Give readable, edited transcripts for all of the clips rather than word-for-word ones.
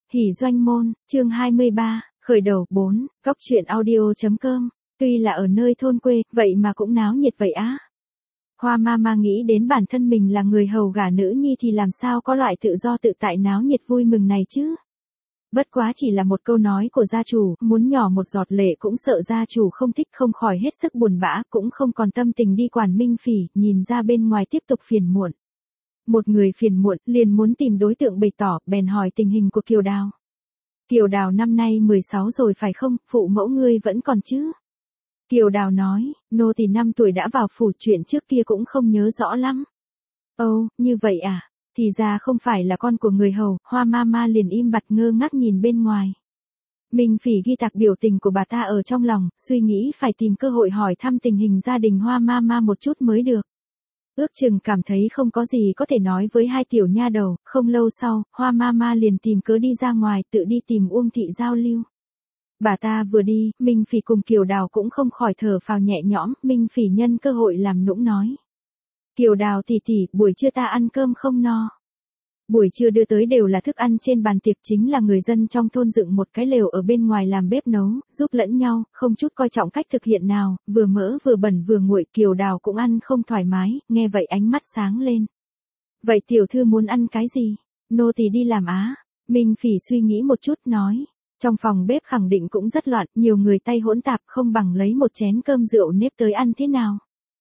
Hỉ doanh môn, chương 23, khởi đầu 4, góc truyện audio.com, tuy là ở nơi thôn quê, vậy mà cũng náo nhiệt vậy á. Hoa Mama nghĩ đến bản thân mình là người hầu gả nữ nhi thì làm sao có loại tự do tự tại náo nhiệt vui mừng này chứ. Bất quá chỉ là một câu nói của gia chủ, muốn nhỏ một giọt lệ cũng sợ gia chủ không thích, không khỏi hết sức buồn bã, cũng không còn tâm tình đi quản Minh Phỉ, nhìn ra bên ngoài tiếp tục phiền muộn. Một người phiền muộn, liền muốn tìm đối tượng bày tỏ, bèn hỏi tình hình của Kiều Đào. Kiều Đào năm nay 16 rồi phải không, phụ mẫu ngươi vẫn còn chứ? Kiều Đào nói, nô tỳ 5 tuổi đã vào phủ, chuyện trước kia cũng không nhớ rõ lắm. Ồ, như vậy à, thì ra không phải là con của người hầu. Hoa Mama liền im bặt ngơ ngác nhìn bên ngoài. Minh Phỉ ghi tạc biểu tình của bà ta ở trong lòng, suy nghĩ phải tìm cơ hội hỏi thăm tình hình gia đình Hoa Mama một chút mới được. Ước chừng cảm thấy không có gì có thể nói với hai tiểu nha đầu, không lâu sau, Hoa Mama liền tìm cớ đi ra ngoài, tự đi tìm Uông Thị giao lưu. Bà ta vừa đi, Minh Phỉ cùng Kiều Đào cũng không khỏi thở phào nhẹ nhõm. Minh Phỉ nhân cơ hội làm nũng nói. Kiều Đào tỷ tỷ, buổi trưa ta ăn cơm không no. Buổi trưa đưa tới đều là thức ăn trên bàn tiệc, chính là người dân trong thôn dựng một cái lều ở bên ngoài làm bếp nấu, giúp lẫn nhau, không chút coi trọng cách thực hiện nào, vừa mỡ vừa bẩn vừa nguội. Kiều Đào cũng ăn không thoải mái, nghe vậy ánh mắt sáng lên. Vậy tiểu thư muốn ăn cái gì? Nô tỳ đi làm á. Minh Phỉ suy nghĩ một chút nói. Trong phòng bếp khẳng định cũng rất loạn, nhiều người tay hỗn tạp, không bằng lấy một chén cơm rượu nếp tới ăn thế nào.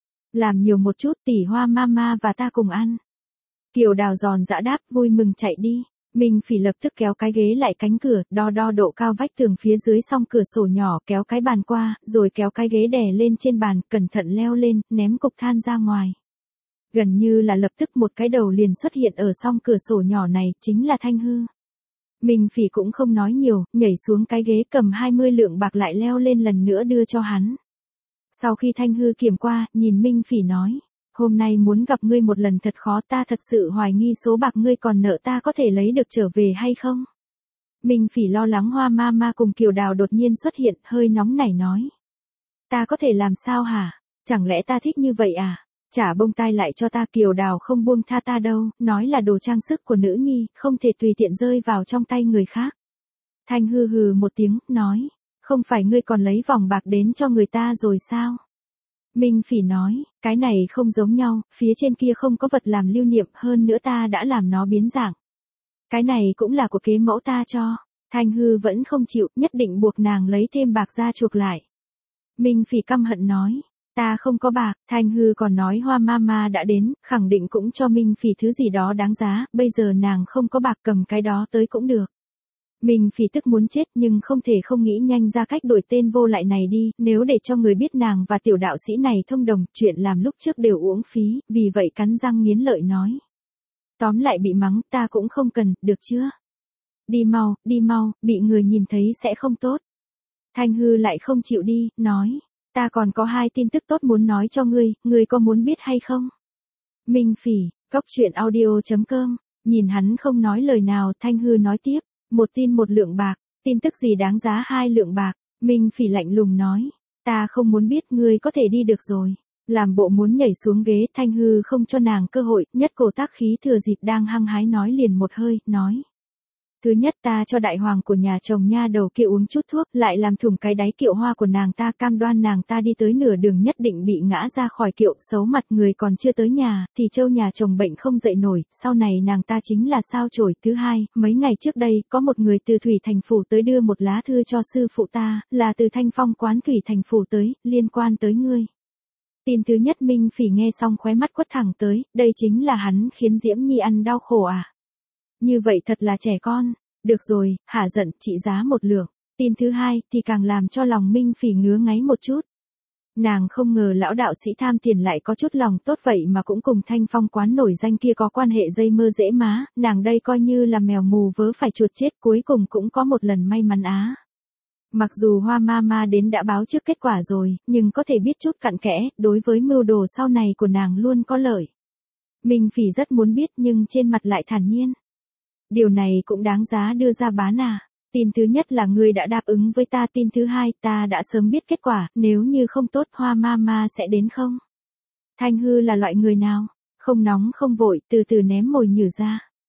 Làm nhiều một chút, tỷ Hoa Mama và ta cùng ăn. Kiều Đào giòn giã đáp, vui mừng chạy đi. Minh Phỉ lập tức kéo cái ghế lại cánh cửa, đo độ cao vách tường phía dưới song cửa sổ nhỏ, kéo cái bàn qua, rồi kéo cái ghế đè lên trên bàn, cẩn thận leo lên, ném cục than ra ngoài. Gần như là lập tức một cái đầu liền xuất hiện ở song cửa sổ nhỏ này, chính là Thanh Hư. Minh Phỉ cũng không nói nhiều, nhảy xuống cái ghế, cầm 20 lượng bạc lại leo lên lần nữa đưa cho hắn. Sau khi Thanh Hư kiểm qua, nhìn Minh Phỉ nói. Hôm nay muốn gặp ngươi một lần thật khó, ta thật sự hoài nghi số bạc ngươi còn nợ ta có thể lấy được trở về hay không? Minh Phỉ lo lắng Hoa Mama cùng Kiều Đào đột nhiên xuất hiện, hơi nóng nảy nói. Ta có thể làm sao hả? Chẳng lẽ ta thích như vậy à? Trả bông tai lại cho ta. Kiều Đào không buông tha ta đâu, nói là đồ trang sức của nữ nhi, không thể tùy tiện rơi vào trong tay người khác. Thanh Hư hừ một tiếng, nói. Không phải ngươi còn lấy vòng bạc đến cho người ta rồi sao? Minh Phỉ nói, cái này không giống nhau, phía trên kia không có vật làm lưu niệm, hơn nữa ta đã làm nó biến dạng. Cái này cũng là của kế mẫu ta cho. Thanh Hư vẫn không chịu, nhất định buộc nàng lấy thêm bạc ra chuộc lại. Minh Phỉ căm hận nói, ta không có bạc. Thanh Hư còn nói Hoa Mama đã đến, khẳng định cũng cho Minh Phỉ thứ gì đó đáng giá, bây giờ nàng không có bạc, cầm cái đó tới cũng được. Minh Phỉ tức muốn chết, nhưng không thể không nghĩ nhanh ra cách đổi tên vô lại này đi, nếu để cho người biết nàng và tiểu đạo sĩ này thông đồng, chuyện làm lúc trước đều uổng phí, vì vậy cắn răng nghiến lợi nói. Tóm lại bị mắng, ta cũng không cần, được chưa? Đi mau, bị người nhìn thấy sẽ không tốt. Thanh Hư lại không chịu đi, nói, ta còn có 2 tin tức tốt muốn nói cho ngươi có muốn biết hay không? Minh Phỉ, góc truyện audio.com, nhìn hắn không nói lời nào, Thanh Hư nói tiếp. Một tin 1 lượng bạc, tin tức gì đáng giá 2 lượng bạc, Minh Phỉ lạnh lùng nói, ta không muốn biết, ngươi có thể đi được rồi. Làm bộ muốn nhảy xuống ghế, Thanh Hư không cho nàng cơ hội, nhất cổ tác khí thừa dịp đang hăng hái nói liền một hơi, nói. Thứ nhất, ta cho đại hoàng của nhà chồng nha đầu kia uống chút thuốc, lại làm thủng cái đáy kiệu hoa của nàng ta, cam đoan nàng ta đi tới nửa đường nhất định bị ngã ra khỏi kiệu, xấu mặt người còn chưa tới nhà, thì trâu nhà chồng bệnh không dậy nổi, sau này nàng ta chính là sao chổi. Thứ hai, mấy ngày trước đây, có một người từ Thủy Thành Phủ tới đưa một lá thư cho sư phụ ta, là từ Thanh Phong quán Thủy Thành Phủ tới, liên quan tới ngươi. Tin thứ nhất. Minh Phỉ nghe xong khóe mắt quất thẳng tới, đây chính là hắn khiến Diễm Nhi ăn đau khổ à? Như vậy thật là trẻ con. Được rồi, hả giận, trị giá 1 lượng. Tin thứ hai thì càng làm cho lòng Minh Phỉ ngứa ngáy một chút. Nàng không ngờ lão đạo sĩ tham tiền lại có chút lòng tốt vậy mà cũng cùng Thanh Phong quán nổi danh kia có quan hệ dây mơ dễ má, nàng đây coi như là mèo mù vớ phải chuột chết, cuối cùng cũng có một lần may mắn á. Mặc dù Hoa Mama đến đã báo trước kết quả rồi, nhưng có thể biết chút cặn kẽ, đối với mưu đồ sau này của nàng luôn có lợi. Minh Phỉ rất muốn biết nhưng trên mặt lại thản nhiên. Điều này cũng đáng giá đưa ra bán à. Tin thứ nhất là ngươi đã đáp ứng với ta, tin thứ hai, ta đã sớm biết kết quả, nếu như không tốt Hoa Mama sẽ đến không? Thanh Hư là loại người nào? Không nóng không vội, từ từ ném mồi nhử ra.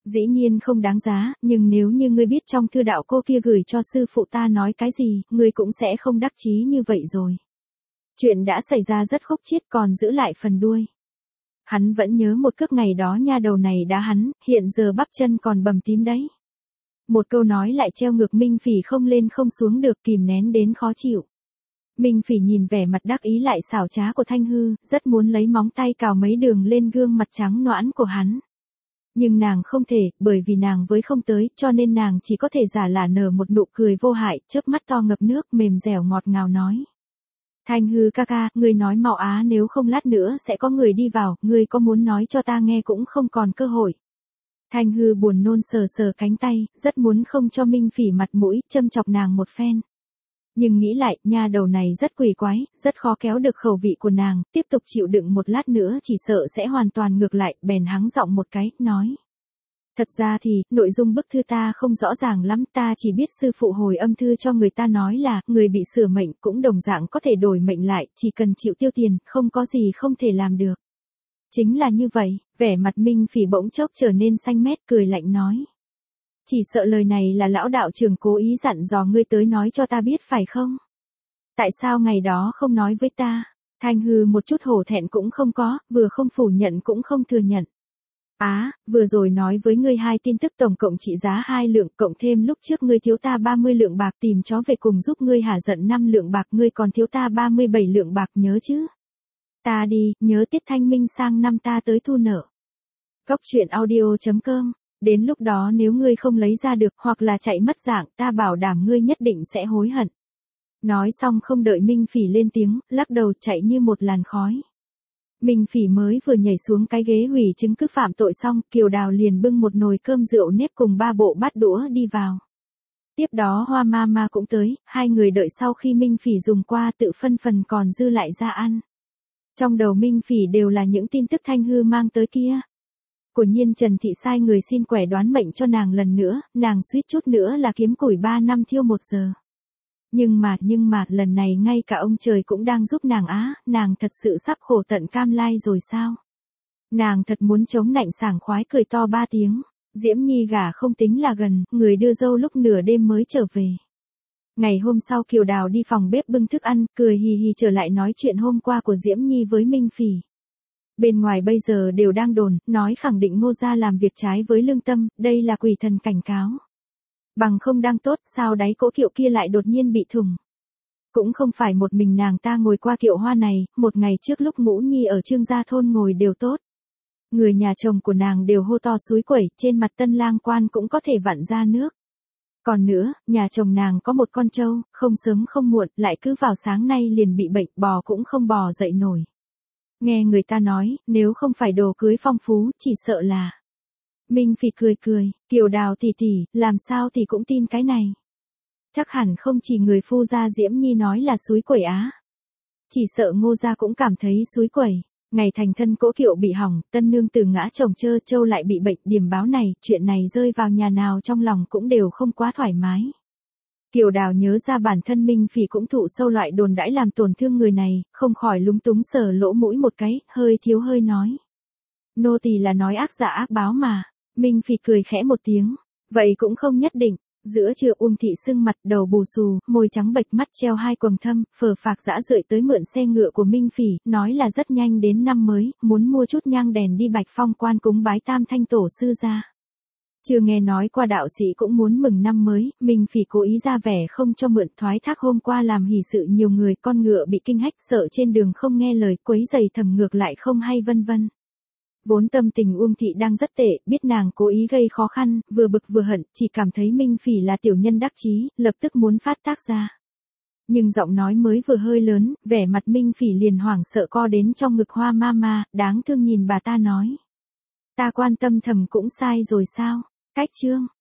Dĩ nhiên không đáng giá, nhưng nếu như ngươi biết trong thư đạo cô kia gửi cho sư phụ ta nói cái gì, ngươi cũng sẽ không đắc chí như vậy rồi. Chuyện đã xảy ra rất khúc chiết còn giữ lại phần đuôi. Hắn vẫn nhớ một cước ngày đó nha đầu này đá hắn, hiện giờ bắp chân còn bầm tím đấy. Một câu nói lại treo ngược Minh Phỉ không lên không xuống được, kìm nén đến khó chịu. Minh Phỉ nhìn vẻ mặt đắc ý lại xảo trá của Thanh Hư, rất muốn lấy móng tay cào mấy đường lên gương mặt trắng nõn của hắn. Nhưng nàng không thể, bởi vì nàng với không tới, cho nên nàng chỉ có thể giả lả nở một nụ cười vô hại, chớp mắt to ngập nước mềm dẻo ngọt ngào nói. Thanh Hư ca ca, ngươi nói mau á, nếu không lát nữa sẽ có người đi vào, ngươi có muốn nói cho ta nghe cũng không còn cơ hội. Thanh Hư buồn nôn sờ sờ cánh tay, rất muốn không cho Minh Phỉ mặt mũi, châm chọc nàng một phen. Nhưng nghĩ lại, nha đầu này rất quỷ quái, rất khó kéo được khẩu vị của nàng, tiếp tục chịu đựng một lát nữa chỉ sợ sẽ hoàn toàn ngược lại, bèn hắng giọng một cái, nói. Thật ra thì, nội dung bức thư ta không rõ ràng lắm, ta chỉ biết sư phụ hồi âm thư cho người ta nói là, người bị sửa mệnh cũng đồng dạng có thể đổi mệnh lại, chỉ cần chịu tiêu tiền, không có gì không thể làm được. Chính là như vậy, vẻ mặt Minh Phỉ bỗng chốc trở nên xanh mét, cười lạnh nói. Chỉ sợ lời này là lão đạo trưởng cố ý dặn dò ngươi tới nói cho ta biết phải không? Tại sao ngày đó không nói với ta? Thanh Hư một chút hổ thẹn cũng không có, vừa không phủ nhận cũng không thừa nhận. Vừa rồi nói với ngươi 2 tin tức tổng cộng trị giá 2 lượng, cộng thêm lúc trước ngươi thiếu ta 30 lượng bạc tìm chó về cùng giúp ngươi hả giận 5 lượng bạc, ngươi còn thiếu ta 37 lượng bạc nhớ chứ? Ta đi, nhớ tiết thanh minh sang năm ta tới thu nợ. Cốc truyện audio.com. Đến lúc đó nếu ngươi không lấy ra được hoặc là chạy mất dạng, ta bảo đảm ngươi nhất định sẽ hối hận. Nói xong không đợi Minh Phỉ lên tiếng, lắc đầu chạy như một làn khói. Minh Phỉ mới vừa nhảy xuống cái ghế hủy chứng cứ phạm tội xong, Kiều Đào liền bưng một nồi cơm rượu nếp cùng 3 bộ bát đũa đi vào. Tiếp đó Hoa Mama cũng tới, 2 người đợi sau khi Minh Phỉ dùng qua tự phân phần còn dư lại ra ăn. Trong đầu Minh Phỉ đều là những tin tức Thanh Hư mang tới kia. Của nhiên Trần Thị sai người xin quẻ đoán mệnh cho nàng lần nữa, nàng suýt chút nữa là kiếm củi 3 năm thiêu 1 giờ. Nhưng mà, lần này ngay cả ông trời cũng đang giúp nàng nàng thật sự sắp khổ tận cam lai rồi sao? Nàng thật muốn chống nạnh sảng khoái cười to 3 tiếng. Diễm Nhi gả không tính là gần, người đưa dâu lúc nửa đêm mới trở về. Ngày hôm sau Kiều Đào đi phòng bếp bưng thức ăn, cười hì hì trở lại nói chuyện hôm qua của Diễm Nhi với Minh Phỉ. Bên ngoài bây giờ đều đang đồn, nói khẳng định Ngô gia làm việc trái với lương tâm, đây là quỷ thần cảnh cáo. Bằng không đang tốt, sao đáy cỗ kiệu kia lại đột nhiên bị thủng. Cũng không phải một mình nàng ta ngồi qua kiệu hoa này, một ngày trước lúc Ngũ Nhi ở Trương Gia thôn ngồi đều tốt. Người nhà chồng của nàng đều hô to suối quẩy, trên mặt tân lang quan cũng có thể vặn ra nước. Còn nữa, nhà chồng nàng có một con trâu, không sớm không muộn, lại cứ vào sáng nay liền bị bệnh, bò cũng không bò dậy nổi. Nghe người ta nói, nếu không phải đồ cưới phong phú, chỉ sợ là. Minh Phỉ cười, Kiều Đào tỷ tỷ, làm sao thì cũng tin cái này. Chắc hẳn không chỉ người phu gia Diễm Nhi nói là suối quẩy Chỉ sợ Ngô gia cũng cảm thấy suối quẩy. Ngày thành thân cỗ kiệu bị hỏng, tân nương tử ngã chồng chơ châu lại bị bệnh, điểm báo này, chuyện này rơi vào nhà nào trong lòng cũng đều không quá thoải mái. Kiều Đào nhớ ra bản thân Minh Phỉ cũng thụ sâu loại đồn đãi làm tổn thương người này, không khỏi lúng túng sờ lỗ mũi một cái, hơi nói. Nô tỳ là nói ác dạ ác báo mà. Minh Phỉ cười khẽ một tiếng. Vậy cũng không nhất định. Giữa trưa Uông Thị sưng mặt, đầu bù xù, môi trắng bệch, mắt treo 2 quầng thâm, phờ phạc dã rượi tới mượn xe ngựa của Minh Phỉ, nói là rất nhanh đến năm mới, muốn mua chút nhang đèn đi Bạch Phong quan cúng bái Tam Thanh tổ sư ra. Chưa nghe nói qua đạo sĩ cũng muốn mừng năm mới, Minh Phỉ cố ý ra vẻ không cho mượn, thoái thác hôm qua làm hỷ sự nhiều người, con ngựa bị kinh hách sợ trên đường không nghe lời, quấy giày thầm ngược lại không hay vân vân. Vốn tâm tình Uông Thị đang rất tệ, biết nàng cố ý gây khó khăn, vừa bực vừa hận, chỉ cảm thấy Minh Phỉ là tiểu nhân đắc chí, lập tức muốn phát tác ra. Nhưng giọng nói mới vừa hơi lớn, vẻ mặt Minh Phỉ liền hoảng sợ co đến trong ngực Hoa Mama, đáng thương nhìn bà ta nói. Ta quan tâm thầm cũng sai rồi sao? Cách chương.